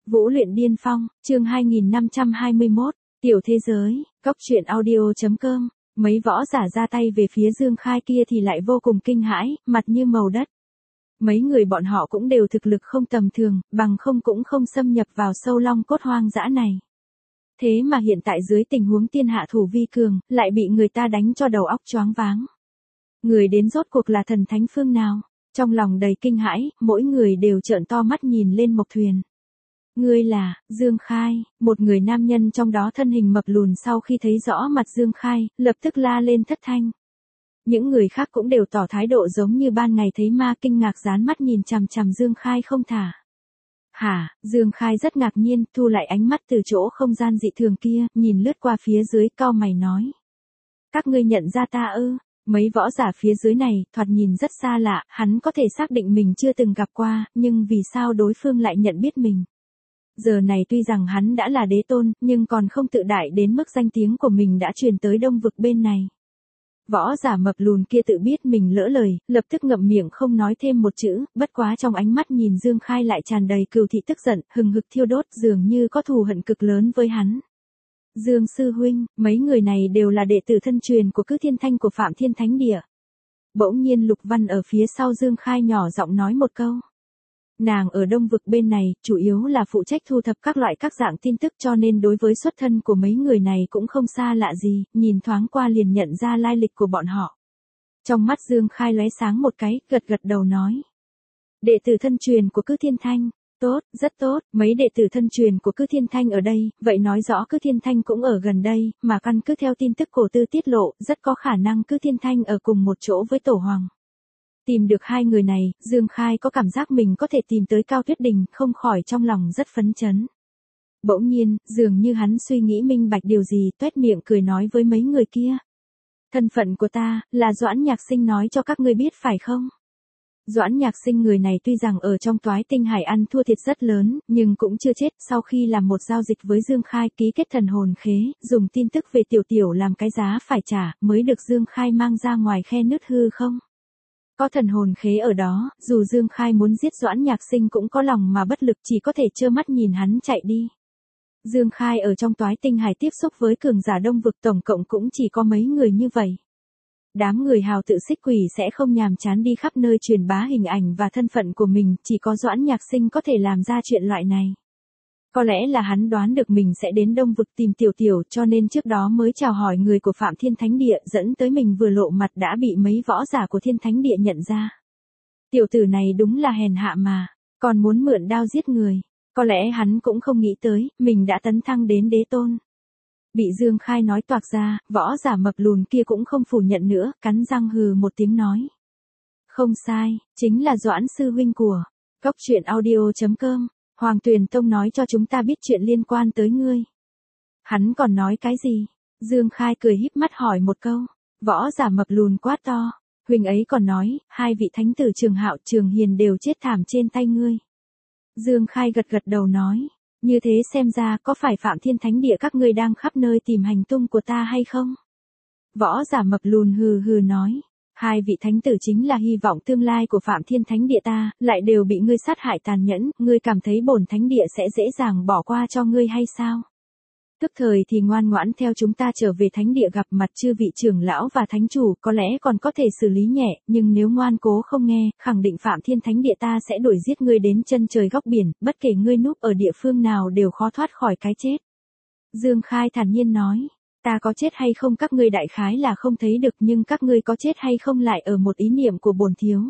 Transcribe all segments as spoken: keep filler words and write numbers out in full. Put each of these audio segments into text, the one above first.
Vũ luyện điên phong, chương hai nghìn năm trăm hai mươi mốt, tiểu thế giới, cốc truyện audio.com, mấy võ giả ra tay về phía Dương Khai kia thì lại vô cùng kinh hãi, mặt như màu đất. Mấy người bọn họ cũng đều thực lực không tầm thường, bằng không cũng không xâm nhập vào sâu long cốt hoang dã này. Thế mà hiện tại dưới tình huống tiên hạ thủ vi cường, lại bị người ta đánh cho đầu óc choáng váng. Người đến rốt cuộc là thần thánh phương nào? Trong lòng đầy kinh hãi, mỗi người đều trợn to mắt nhìn lên Mộc Thuyền. Ngươi là, Dương Khai, một người nam nhân trong đó thân hình mập lùn sau khi thấy rõ mặt Dương Khai, lập tức la lên thất thanh. Những người khác cũng đều tỏ thái độ giống như ban ngày thấy ma, kinh ngạc dán mắt nhìn chằm chằm Dương Khai không thả. Hả, Dương Khai rất ngạc nhiên, thu lại ánh mắt từ chỗ không gian dị thường kia, nhìn lướt qua phía dưới, cau mày nói. Các ngươi nhận ra ta ư? Mấy võ giả phía dưới này, thoạt nhìn rất xa lạ, hắn có thể xác định mình chưa từng gặp qua, nhưng vì sao đối phương lại nhận biết mình? Giờ này tuy rằng hắn đã là đế tôn, nhưng còn không tự đại đến mức danh tiếng của mình đã truyền tới đông vực bên này. Võ giả mập lùn kia tự biết mình lỡ lời, lập tức ngậm miệng không nói thêm một chữ, bất quá trong ánh mắt nhìn Dương Khai lại tràn đầy cừu thị tức giận, hừng hực thiêu đốt, dường như có thù hận cực lớn với hắn. Dương sư huynh, mấy người này đều là đệ tử thân truyền của Cư Thiên Thanh của Phạm Thiên Thánh Địa. Bỗng nhiên Lục Văn ở phía sau Dương Khai nhỏ giọng nói một câu. Nàng ở đông vực bên này, chủ yếu là phụ trách thu thập các loại các dạng tin tức, cho nên đối với xuất thân của mấy người này cũng không xa lạ gì, nhìn thoáng qua liền nhận ra lai lịch của bọn họ. Trong mắt Dương Khai lóe sáng một cái, gật gật đầu nói. Đệ tử thân truyền của Cư Thiên Thanh, tốt, rất tốt, mấy đệ tử thân truyền của Cư Thiên Thanh ở đây, vậy nói rõ Cư Thiên Thanh cũng ở gần đây, mà căn cứ theo tin tức cổ tư tiết lộ, rất có khả năng Cư Thiên Thanh ở cùng một chỗ với Tổ Hoàng. Tìm được hai người này, Dương Khai có cảm giác mình có thể tìm tới Cao Tuyết Đình, không khỏi trong lòng rất phấn chấn. Bỗng nhiên, dường như hắn suy nghĩ minh bạch điều gì, toét miệng cười nói với mấy người kia. Thân phận của ta, là Doãn Nhạc Sinh nói cho các ngươi biết phải không? Doãn Nhạc Sinh người này tuy rằng ở trong Toái Tinh Hải ăn thua thiệt rất lớn, nhưng cũng chưa chết, sau khi làm một giao dịch với Dương Khai ký kết thần hồn khế, dùng tin tức về Tiểu Tiểu làm cái giá phải trả, mới được Dương Khai mang ra ngoài khe nứt hư không? Có thần hồn khế ở đó, dù Dương Khai muốn giết Doãn Nhạc Sinh cũng có lòng mà bất lực, chỉ có thể trơ mắt nhìn hắn chạy đi. Dương Khai ở trong Toái Tinh Hải tiếp xúc với cường giả đông vực tổng cộng cũng chỉ có mấy người như vậy. Đám người hào tự xích quỷ sẽ không nhàm chán đi khắp nơi truyền bá hình ảnh và thân phận của mình, chỉ có Doãn Nhạc Sinh có thể làm ra chuyện loại này. Có lẽ là hắn đoán được mình sẽ đến đông vực tìm Tiểu Tiểu, cho nên trước đó mới chào hỏi người của Phạm Thiên Thánh Địa, dẫn tới mình vừa lộ mặt đã bị mấy võ giả của Thiên Thánh Địa nhận ra. Tiểu tử này đúng là hèn hạ mà, còn muốn mượn đao giết người. Có lẽ hắn cũng không nghĩ tới, mình đã tấn thăng đến đế tôn. Bị Dương Khai nói toạc ra, võ giả mập lùn kia cũng không phủ nhận nữa, cắn răng hừ một tiếng nói. Không sai, chính là Doãn sư huynh của cốc truyện audio.com. Hoàng Tuyền Tông nói cho chúng ta biết chuyện liên quan tới ngươi. Hắn còn nói cái gì? Dương Khai cười híp mắt hỏi một câu. Võ giả mập lùn quát to. Huynh ấy còn nói, hai vị thánh tử Trường Hạo, Trường Hiền đều chết thảm trên tay ngươi. Dương Khai gật gật đầu nói. Như thế xem ra có phải Phạm Thiên Thánh Địa các ngươi đang khắp nơi tìm hành tung của ta hay không? Võ giả mập lùn hừ hừ nói. Hai vị thánh tử chính là hy vọng tương lai của Phạm Thiên Thánh Địa ta, lại đều bị ngươi sát hại tàn nhẫn, ngươi cảm thấy bổn thánh địa sẽ dễ dàng bỏ qua cho ngươi hay sao? Tức thời thì ngoan ngoãn theo chúng ta trở về thánh địa gặp mặt chư vị trưởng lão và thánh chủ, có lẽ còn có thể xử lý nhẹ, nhưng nếu ngoan cố không nghe, khẳng định Phạm Thiên Thánh Địa ta sẽ đuổi giết ngươi đến chân trời góc biển, bất kể ngươi núp ở địa phương nào đều khó thoát khỏi cái chết. Dương Khai thản nhiên nói. Ta có chết hay không các ngươi đại khái là không thấy được, nhưng các ngươi có chết hay không lại ở một ý niệm của bổn thiếu.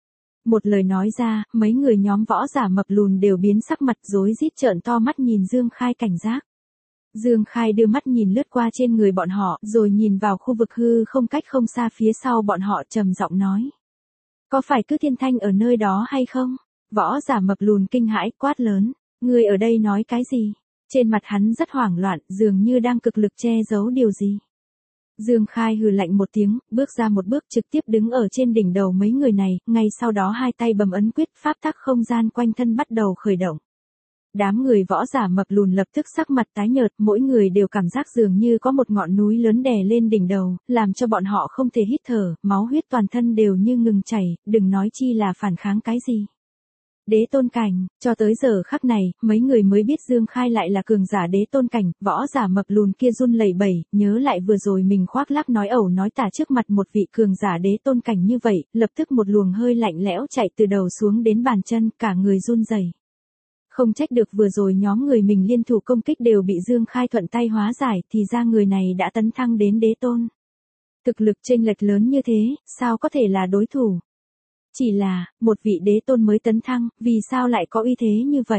Một lời nói ra, mấy người nhóm võ giả mập lùn đều biến sắc mặt rối rít trợn to mắt nhìn Dương Khai cảnh giác. Dương Khai đưa mắt nhìn lướt qua trên người bọn họ, rồi nhìn vào khu vực hư không cách không xa phía sau bọn họ trầm giọng nói. Có phải Cư Thiên Thanh ở nơi đó hay không? Võ giả mập lùn kinh hãi quát lớn. Ngươi ở đây nói cái gì? Trên mặt hắn rất hoảng loạn, dường như đang cực lực che giấu điều gì. Dương Khai hừ lạnh một tiếng, bước ra một bước trực tiếp đứng ở trên đỉnh đầu mấy người này, ngay sau đó hai tay bấm ấn quyết, pháp tắc không gian quanh thân bắt đầu khởi động. Đám người võ giả mập lùn lập tức sắc mặt tái nhợt, mỗi người đều cảm giác dường như có một ngọn núi lớn đè lên đỉnh đầu, làm cho bọn họ không thể hít thở, máu huyết toàn thân đều như ngừng chảy, đừng nói chi là phản kháng cái gì. Đế tôn cảnh, cho tới giờ khắc này, mấy người mới biết Dương Khai lại là cường giả đế tôn cảnh, võ giả mập lùn kia run lẩy bẩy, nhớ lại vừa rồi mình khoác lác nói ẩu nói tả trước mặt một vị cường giả đế tôn cảnh như vậy, lập tức một luồng hơi lạnh lẽo chạy từ đầu xuống đến bàn chân, cả người run rẩy. Không trách được vừa rồi nhóm người mình liên thủ công kích đều bị Dương Khai thuận tay hóa giải, thì ra người này đã tấn thăng đến đế tôn. Thực lực chênh lệch lớn như thế, sao có thể là đối thủ? Chỉ là, một vị đế tôn mới tấn thăng, vì sao lại có uy thế như vậy?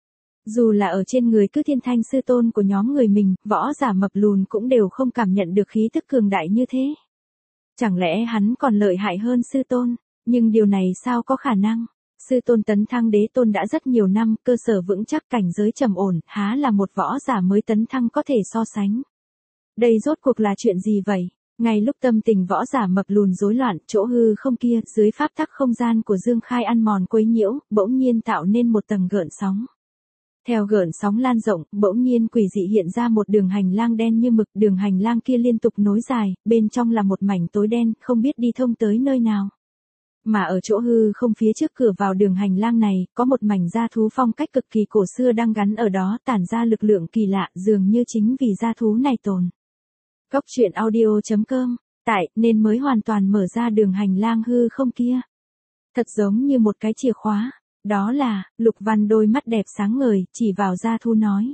Dù là ở trên người cứ thiên thanh sư tôn của nhóm người mình, võ giả mập lùn cũng đều không cảm nhận được khí tức cường đại như thế. Chẳng lẽ hắn còn lợi hại hơn sư tôn? Nhưng điều này sao có khả năng? Sư tôn tấn thăng đế tôn đã rất nhiều năm, cơ sở vững chắc, cảnh giới trầm ổn, há là một võ giả mới tấn thăng có thể so sánh. Đây rốt cuộc là chuyện gì vậy? Ngay lúc tâm tình võ giả mập lùn rối loạn, chỗ hư không kia, dưới pháp tắc không gian của Dương Khai ăn mòn quấy nhiễu, bỗng nhiên tạo nên một tầng gợn sóng. Theo gợn sóng lan rộng, bỗng nhiên quỷ dị hiện ra một đường hành lang đen như mực, đường hành lang kia liên tục nối dài, bên trong là một mảnh tối đen, không biết đi thông tới nơi nào. Mà ở chỗ hư không phía trước cửa vào đường hành lang này, có một mảnh da thú phong cách cực kỳ cổ xưa đang gắn ở đó, tản ra lực lượng kỳ lạ, dường như chính vì da thú này tồn. Cốc truyện audio chấm com, tại, nên mới hoàn toàn mở ra đường hành lang hư không kia. Thật giống như một cái chìa khóa, đó là, Lục Văn đôi mắt đẹp sáng ngời, chỉ vào da thú nói.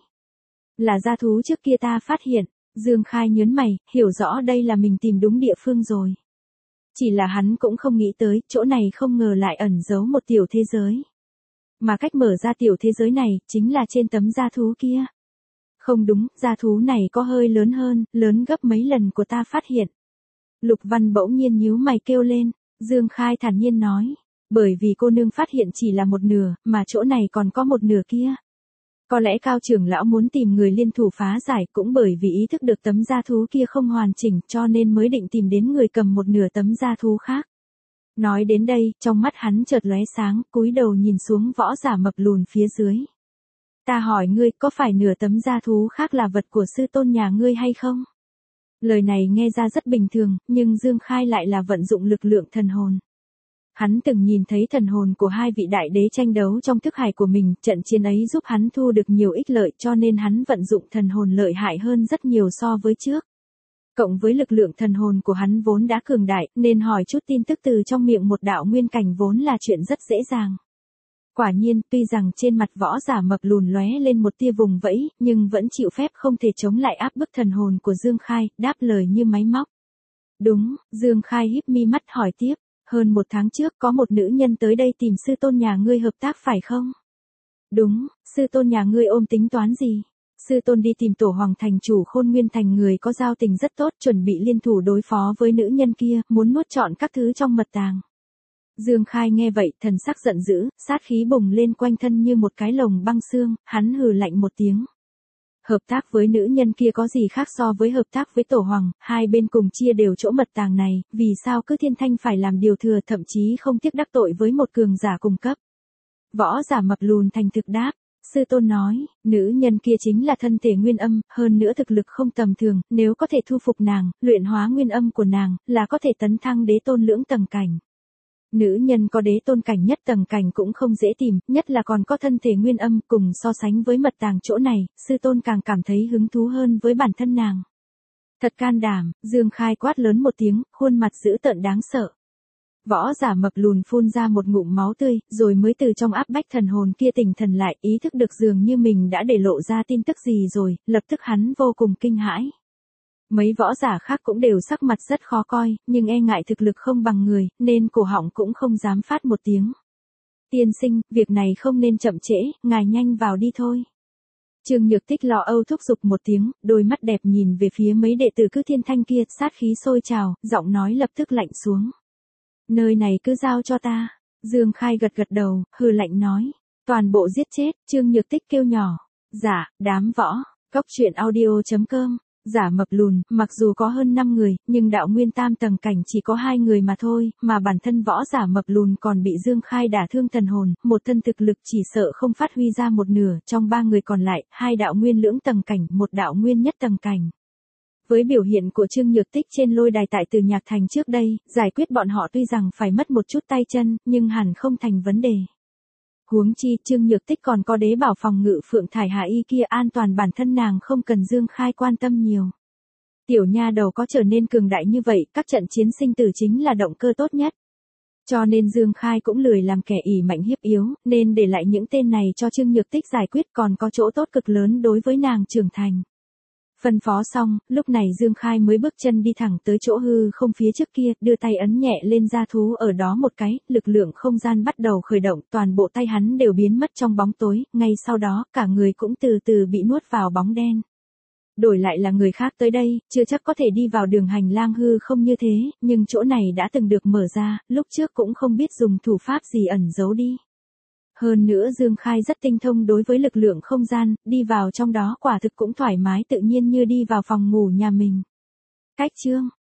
Là da thú trước kia ta phát hiện, Dương Khai nhớn mày, hiểu rõ đây là mình tìm đúng địa phương rồi. Chỉ là hắn cũng không nghĩ tới, chỗ này không ngờ lại ẩn giấu một tiểu thế giới. Mà cách mở ra tiểu thế giới này, chính là trên tấm da thú kia. Không đúng, da thú này có hơi lớn hơn, lớn gấp mấy lần của ta phát hiện. Lục Văn bỗng nhiên nhíu mày kêu lên, Dương Khai thản nhiên nói, bởi vì cô nương phát hiện chỉ là một nửa, mà chỗ này còn có một nửa kia. Có lẽ Cao trưởng lão muốn tìm người liên thủ phá giải, cũng bởi vì ý thức được tấm da thú kia không hoàn chỉnh, cho nên mới định tìm đến người cầm một nửa tấm da thú khác. Nói đến đây, trong mắt hắn chợt lóe sáng, cúi đầu nhìn xuống võ giả mập lùn phía dưới. Ta hỏi ngươi, có phải nửa tấm da thú khác là vật của sư tôn nhà ngươi hay không? Lời này nghe ra rất bình thường, nhưng Dương Khai lại là vận dụng lực lượng thần hồn. Hắn từng nhìn thấy thần hồn của hai vị đại đế tranh đấu trong thức hải của mình, trận chiến ấy giúp hắn thu được nhiều ích lợi, cho nên hắn vận dụng thần hồn lợi hại hơn rất nhiều so với trước. Cộng với lực lượng thần hồn của hắn vốn đã cường đại, nên hỏi chút tin tức từ trong miệng một đạo nguyên cảnh vốn là chuyện rất dễ dàng. Quả nhiên, tuy rằng trên mặt võ giả mập lùn lóe lên một tia vùng vẫy, nhưng vẫn chịu phép không thể chống lại áp bức thần hồn của Dương Khai, đáp lời như máy móc. Đúng, Dương Khai híp mi mắt hỏi tiếp, hơn một tháng trước có một nữ nhân tới đây tìm sư tôn nhà ngươi hợp tác phải không? Đúng, sư tôn nhà ngươi ôm tính toán gì? Sư tôn đi tìm Tổ Hoàng thành chủ Khôn Nguyên thành, người có giao tình rất tốt, chuẩn bị liên thủ đối phó với nữ nhân kia, muốn nuốt trọn các thứ trong mật tàng. Dương Khai nghe vậy, thần sắc giận dữ, sát khí bùng lên quanh thân như một cái lồng băng xương, hắn hừ lạnh một tiếng. Hợp tác với nữ nhân kia có gì khác so với hợp tác với Tổ Hoàng, hai bên cùng chia đều chỗ mật tàng này, vì sao cứ Thiên Thanh phải làm điều thừa, thậm chí không tiếc đắc tội với một cường giả cùng cấp. Võ giả mập lùn thành thực đáp, sư tôn nói, nữ nhân kia chính là thân thể nguyên âm, hơn nữa thực lực không tầm thường, nếu có thể thu phục nàng, luyện hóa nguyên âm của nàng, là có thể tấn thăng đế tôn lưỡng tầng cảnh. Nữ nhân có đế tôn cảnh nhất tầng cảnh cũng không dễ tìm, nhất là còn có thân thể nguyên âm, cùng so sánh với mật tàng chỗ này, sư tôn càng cảm thấy hứng thú hơn với bản thân nàng. Thật can đảm, Dương Khai quát lớn một tiếng, khuôn mặt dữ tợn đáng sợ. Võ giả mập lùn phun ra một ngụm máu tươi, rồi mới từ trong áp bách thần hồn kia tỉnh thần lại, ý thức được dường như mình đã để lộ ra tin tức gì rồi, lập tức hắn vô cùng kinh hãi. Mấy võ giả khác cũng đều sắc mặt rất khó coi, nhưng e ngại thực lực không bằng người, nên cổ họng cũng không dám phát một tiếng. Tiên sinh, việc này không nên chậm trễ, ngài nhanh vào đi thôi. Trương Nhược Tích lo âu thúc giục một tiếng, đôi mắt đẹp nhìn về phía mấy đệ tử cứ Thiên Thanh kia, sát khí sôi trào, giọng nói lập tức lạnh xuống. Nơi này cứ giao cho ta. Dương Khai gật gật đầu, hừ lạnh nói. Toàn bộ giết chết, Trương Nhược Tích kêu nhỏ. Dạ, đám võ, cốc truyện audio chấm com. Giả mập lùn, mặc dù có hơn năm người, nhưng đạo nguyên tam tầng cảnh chỉ có hai người mà thôi, mà bản thân võ giả mập lùn còn bị Dương Khai đả thương thần hồn, một thân thực lực chỉ sợ không phát huy ra một nửa, trong ba người còn lại, hai đạo nguyên lưỡng tầng cảnh, một đạo nguyên nhất tầng cảnh. Với biểu hiện của Trương Nhược Tích trên lôi đài tại Từ Nhạc Thành trước đây, giải quyết bọn họ tuy rằng phải mất một chút tay chân, nhưng hẳn không thành vấn đề. Huống chi Trương Nhược Tích còn có đế bảo phòng ngự Phượng Thải Hà Y kia an toàn, bản thân nàng không cần Dương Khai quan tâm nhiều. Tiểu nha đầu có trở nên cường đại như vậy, các trận chiến sinh tử chính là động cơ tốt nhất. Cho nên Dương Khai cũng lười làm kẻ ỷ mạnh hiếp yếu, nên để lại những tên này cho Trương Nhược Tích giải quyết, còn có chỗ tốt cực lớn đối với nàng trưởng thành. Phân phó xong, lúc này Dương Khai mới bước chân đi thẳng tới chỗ hư không phía trước kia, đưa tay ấn nhẹ lên da thú ở đó một cái, lực lượng không gian bắt đầu khởi động, toàn bộ tay hắn đều biến mất trong bóng tối, ngay sau đó, cả người cũng từ từ bị nuốt vào bóng đen. Đổi lại là người khác tới đây, chưa chắc có thể đi vào đường hành lang hư không như thế, nhưng chỗ này đã từng được mở ra, lúc trước cũng không biết dùng thủ pháp gì ẩn giấu đi. Hơn nữa Dương Khai rất tinh thông đối với lực lượng không gian, đi vào trong đó quả thực cũng thoải mái tự nhiên như đi vào phòng ngủ nhà mình. Cách chương